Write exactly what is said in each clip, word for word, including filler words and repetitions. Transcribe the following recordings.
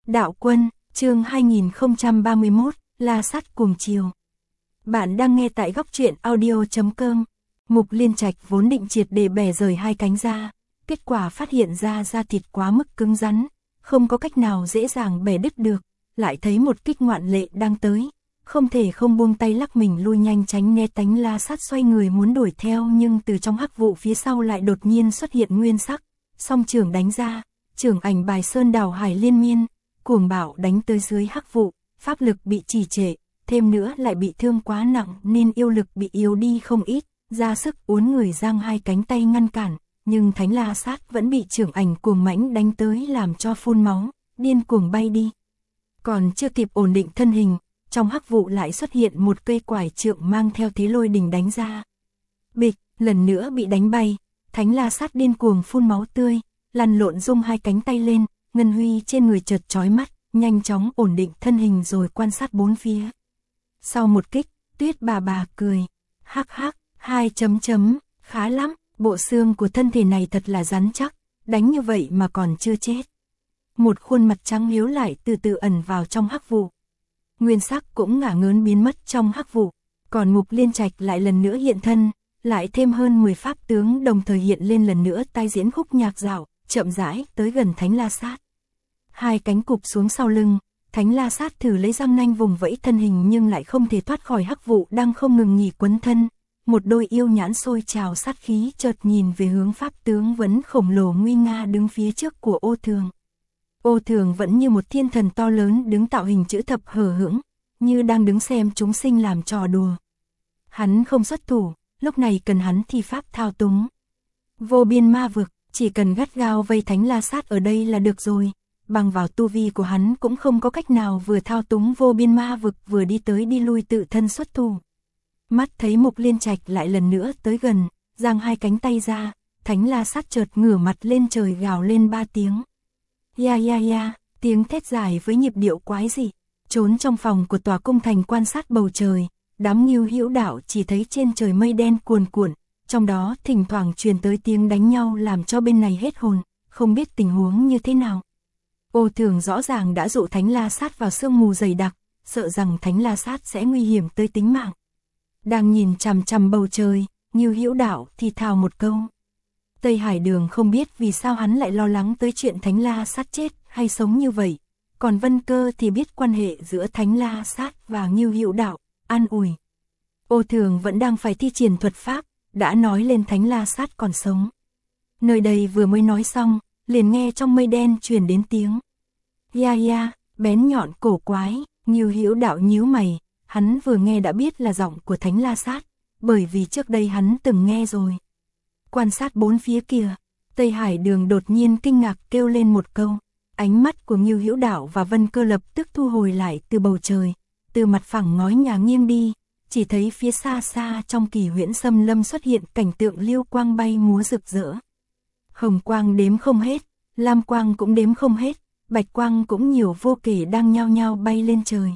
Đạo Quân, chương hai nghìn không trăm ba mươi mốt, La Sát cùng chiều. Bạn đang nghe tại góc truyện audio chấm com. Mục Liên Trạch vốn định triệt để bẻ rời hai cánh ra, kết quả phát hiện ra da thịt quá mức cứng rắn, không có cách nào dễ dàng bẻ đứt được, lại thấy một kích ngoạn lệ đang tới, không thể không buông tay lắc mình lui nhanh tránh né tránh. La Sát xoay người muốn đuổi theo, nhưng từ trong hắc vụ phía sau lại đột nhiên xuất hiện nguyên sắc, song trường đánh ra, trường ảnh bài sơn đảo hải liên miên, cuồng bạo đánh tới dưới hắc vụ, pháp lực bị trì trệ, thêm nữa lại bị thương quá nặng nên yêu lực bị yếu đi không ít, ra sức uốn người giang hai cánh tay ngăn cản, nhưng Thánh La Sát vẫn bị trưởng ảnh cuồng mãnh đánh tới làm cho phun máu, điên cuồng bay đi. Còn chưa kịp ổn định thân hình, trong hắc vụ lại xuất hiện một cây quải trượng mang theo thế lôi đình đánh ra. Bịch, lần nữa bị đánh bay, Thánh La Sát điên cuồng phun máu tươi, lăn lộn rung hai cánh tay lên, ngân huy trên người chợt chói mắt, nhanh chóng ổn định thân hình rồi quan sát bốn phía. Sau một kích, Tuyết bà bà cười, hắc hắc, hai chấm chấm, khá lắm, bộ xương của thân thể này thật là rắn chắc, đánh như vậy mà còn chưa chết. Một khuôn mặt trắng hiếu lại từ từ ẩn vào trong hắc vụ. Nguyên sắc cũng ngả ngớn biến mất trong hắc vụ, còn Mục Liên Trạch lại lần nữa hiện thân, lại thêm hơn mười pháp tướng đồng thời hiện lên lần nữa tai diễn khúc nhạc dạo, chậm rãi tới gần Thánh La Sát. Hai cánh cụp xuống sau lưng, Thánh La Sát thử lấy răng nanh vùng vẫy thân hình nhưng lại không thể thoát khỏi hắc vụ đang không ngừng nghỉ quấn thân. Một đôi yêu nhãn sôi trào sát khí chợt nhìn về hướng pháp tướng vẫn khổng lồ nguy nga đứng phía trước của Ô Thường. Ô Thường vẫn như một thiên thần to lớn đứng tạo hình chữ thập hờ hững, như đang đứng xem chúng sinh làm trò đùa. Hắn không xuất thủ, lúc này cần hắn thi pháp thao túng. Vô biên ma vực, chỉ cần gắt gao vây Thánh La Sát ở đây là được rồi. Bằng vào tu vi của hắn cũng không có cách nào vừa thao túng vô biên ma vực vừa đi tới đi lui tự thân xuất thủ. Mắt thấy Mục Liên Trạch lại lần nữa tới gần, giang hai cánh tay ra, Thánh La Sát chợt ngửa mặt lên trời gào lên ba tiếng. Ya ya ya, tiếng thét dài với nhịp điệu quái dị, trốn trong phòng của tòa cung thành quan sát bầu trời, đám Ngưu Hữu Đạo chỉ thấy trên trời mây đen cuồn cuộn, trong đó thỉnh thoảng truyền tới tiếng đánh nhau làm cho bên này hết hồn, không biết tình huống như thế nào. Ô Thường rõ ràng đã dụ Thánh La Sát vào sương mù dày đặc, sợ rằng Thánh La Sát sẽ nguy hiểm tới tính mạng. Đang nhìn chằm chằm bầu trời, Ngưu Hữu Đạo thì thào một câu. Tây Hải Đường không biết vì sao hắn lại lo lắng tới chuyện Thánh La Sát chết hay sống như vậy, còn Vân Cơ thì biết quan hệ giữa Thánh La Sát và Ngưu Hữu Đạo, an ủi. Ô Thường vẫn đang phải thi triển thuật pháp, đã nói lên Thánh La Sát còn sống. Nơi đây vừa mới nói xong, liền nghe trong mây đen truyền đến tiếng ya ya, bén nhọn cổ quái. Ngưu Hữu Đạo nhíu mày, hắn vừa nghe đã biết là giọng của Thánh La Sát, bởi vì trước đây hắn từng nghe rồi. Quan sát bốn phía kia, Tây Hải Đường đột nhiên kinh ngạc kêu lên một câu, ánh mắt của Ngưu Hữu Đạo và Vân Cơ lập tức thu hồi lại từ bầu trời, từ mặt phẳng ngói nhà nghiêng đi, chỉ thấy phía xa xa trong Kỳ Huyễn Xâm Lâm xuất hiện cảnh tượng liêu quang bay múa rực rỡ. Hồng quang đếm không hết, lam quang cũng đếm không hết, bạch quang cũng nhiều vô kể đang nhao nhao bay lên trời.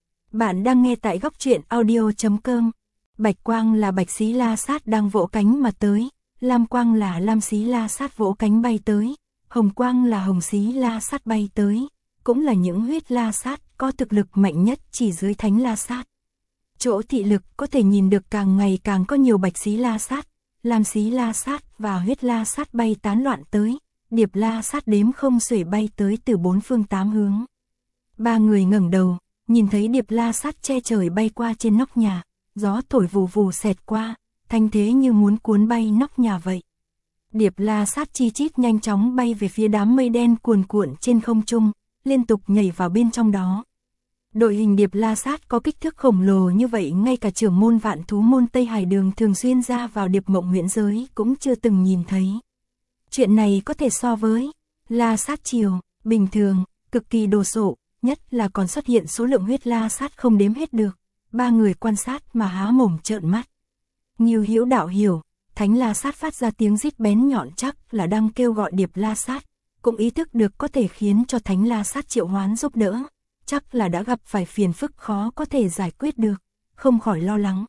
Bạn đang nghe tại góc truyện audio chấm com. Bạch quang là Bạch Xí La Sát đang vỗ cánh mà tới, lam quang là Lam Xí La Sát vỗ cánh bay tới, hồng quang là Hồng Xí La Sát bay tới, cũng là những huyết La Sát có thực lực mạnh nhất chỉ dưới Thánh La Sát. Chỗ thị lực có thể nhìn được càng ngày càng có nhiều Bạch Xí La Sát, Lam Xí La Sát và huyết La Sát bay tán loạn tới, Điệp La Sát đếm không xuể bay tới từ bốn phương tám hướng. Ba người ngẩng đầu, nhìn thấy Điệp La Sát che trời bay qua trên nóc nhà, gió thổi vù vù xẹt qua, thanh thế như muốn cuốn bay nóc nhà vậy. Điệp La Sát chi chít nhanh chóng bay về phía đám mây đen cuồn cuộn trên không trung, liên tục nhảy vào bên trong đó. Đội hình Điệp La Sát có kích thước khổng lồ như vậy, ngay cả trưởng môn Vạn Thú môn Tây Hải Đường thường xuyên ra vào Điệp Mộng Huyễn giới cũng chưa từng nhìn thấy. Chuyện này có thể so với La Sát Triều, bình thường, cực kỳ đồ sộ, nhất là còn xuất hiện số lượng huyết La Sát không đếm hết được. Ba người quan sát mà há mồm trợn mắt. Ngưu Hữu Đạo hiểu, Thánh La Sát phát ra tiếng rít bén nhọn chắc là đang kêu gọi Điệp La Sát, cũng ý thức được có thể khiến cho Thánh La Sát triệu hoán giúp đỡ, chắc là đã gặp phải phiền phức khó có thể giải quyết được, không khỏi lo lắng.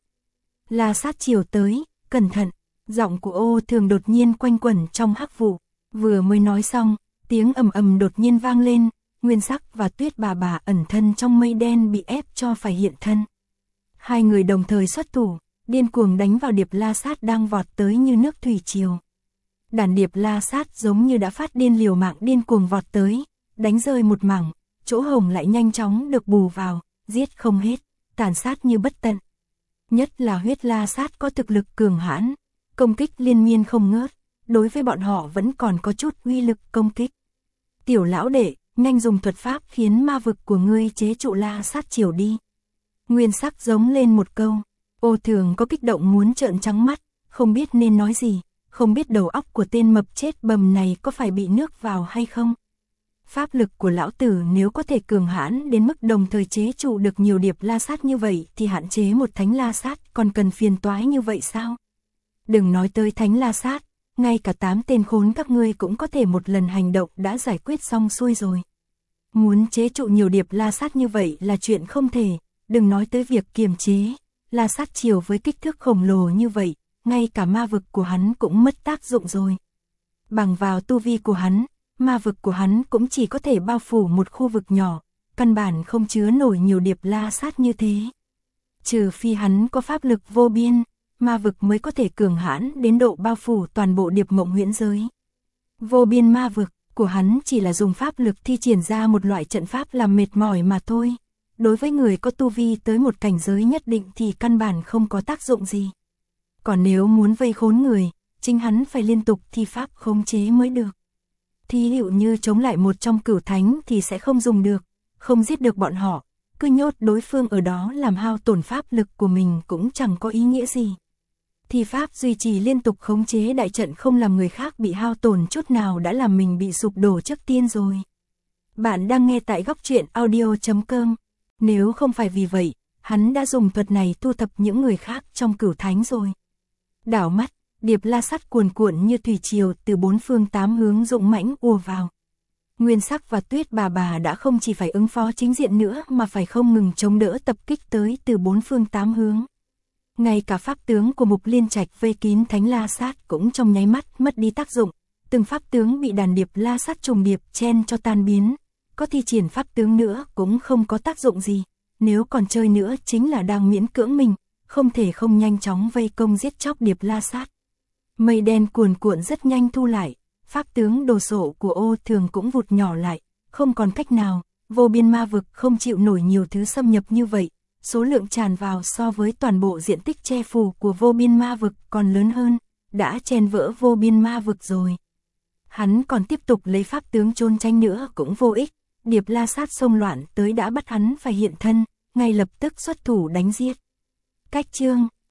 La Sát Triều tới, cẩn thận, giọng của Ô Thường đột nhiên quanh quẩn trong hắc vụ, vừa mới nói xong, tiếng ầm ầm đột nhiên vang lên, Nguyên Sắc và Tuyết bà bà ẩn thân trong mây đen bị ép cho phải hiện thân. Hai người đồng thời xuất thủ, điên cuồng đánh vào Điệp La Sát đang vọt tới như nước thủy triều. Đàn Điệp La Sát giống như đã phát điên liều mạng điên cuồng vọt tới, đánh rơi một mảng, chỗ hổng lại nhanh chóng được bù vào, giết không hết, tàn sát như bất tận. Nhất là Huyết La Sát có thực lực cường hãn, công kích liên miên không ngớt, đối với bọn họ vẫn còn có chút uy lực công kích. Tiểu lão đệ, nhanh dùng thuật pháp khiến ma vực của ngươi chế trụ La Sát triều đi. Nguyên Sắc giống lên một câu, Ô Thường có kích động muốn trợn trắng mắt, không biết nên nói gì, không biết đầu óc của tên mập chết bầm này có phải bị nước vào hay không. Pháp lực của lão tử nếu có thể cường hãn đến mức đồng thời chế trụ được nhiều Điệp La Sát như vậy thì hạn chế một Thánh La Sát còn cần phiền toái như vậy sao? Đừng nói tới Thánh La Sát, ngay cả tám tên khốn các ngươi cũng có thể một lần hành động đã giải quyết xong xuôi rồi. Muốn chế trụ nhiều Điệp La Sát như vậy là chuyện không thể, đừng nói tới việc kiềm chế. La Sát triều với kích thước khổng lồ như vậy, ngay cả ma vực của hắn cũng mất tác dụng rồi. Bằng vào tu vi của hắn, ma vực của hắn cũng chỉ có thể bao phủ một khu vực nhỏ, căn bản không chứa nổi nhiều Điệp La Sát như thế. Trừ phi hắn có pháp lực vô biên, ma vực mới có thể cường hãn đến độ bao phủ toàn bộ Điệp Mộng Huyễn giới. Vô biên ma vực của hắn chỉ là dùng pháp lực thi triển ra một loại trận pháp làm mệt mỏi mà thôi. Đối với người có tu vi tới một cảnh giới nhất định thì căn bản không có tác dụng gì. Còn nếu muốn vây khốn người, chính hắn phải liên tục thi pháp khống chế mới được. Thí dụ như chống lại một trong cửu thánh thì sẽ không dùng được, không giết được bọn họ, cứ nhốt đối phương ở đó làm hao tổn pháp lực của mình cũng chẳng có ý nghĩa gì. Thi pháp duy trì liên tục khống chế đại trận không làm người khác bị hao tổn chút nào đã làm mình bị sụp đổ trước tiên rồi. Bạn đang nghe tại góc truyện audio chấm com. Nếu không phải vì vậy, hắn đã dùng thuật này thu thập những người khác trong cửu thánh rồi. Đảo mắt, Điệp La Sát cuồn cuộn như thủy triều từ bốn phương tám hướng dũng mãnh ùa vào. Nguyên Sắc và Tuyết bà bà đã không chỉ phải ứng phó chính diện nữa mà phải không ngừng chống đỡ tập kích tới từ bốn phương tám hướng. Ngay cả pháp tướng của Mục Liên Trạch vây kín Thánh La Sát cũng trong nháy mắt mất đi tác dụng, từng pháp tướng bị đàn Điệp La Sát trùng điệp chen cho tan biến. Có thi triển pháp tướng nữa cũng không có tác dụng gì, nếu còn chơi nữa chính là đang miễn cưỡng mình, không thể không nhanh chóng vây công giết chóc Điệp La Sát. Mây đen cuồn cuộn rất nhanh thu lại, pháp tướng đồ sộ của Ô Thường cũng vụt nhỏ lại, không còn cách nào, vô biên ma vực không chịu nổi nhiều thứ xâm nhập như vậy, số lượng tràn vào so với toàn bộ diện tích che phủ của vô biên ma vực còn lớn hơn, đã chen vỡ vô biên ma vực rồi. Hắn còn tiếp tục lấy pháp tướng trôn tranh nữa cũng vô ích. Điệp La Sát xông loạn tới đã bắt hắn phải hiện thân, ngay lập tức xuất thủ đánh giết. Cách chương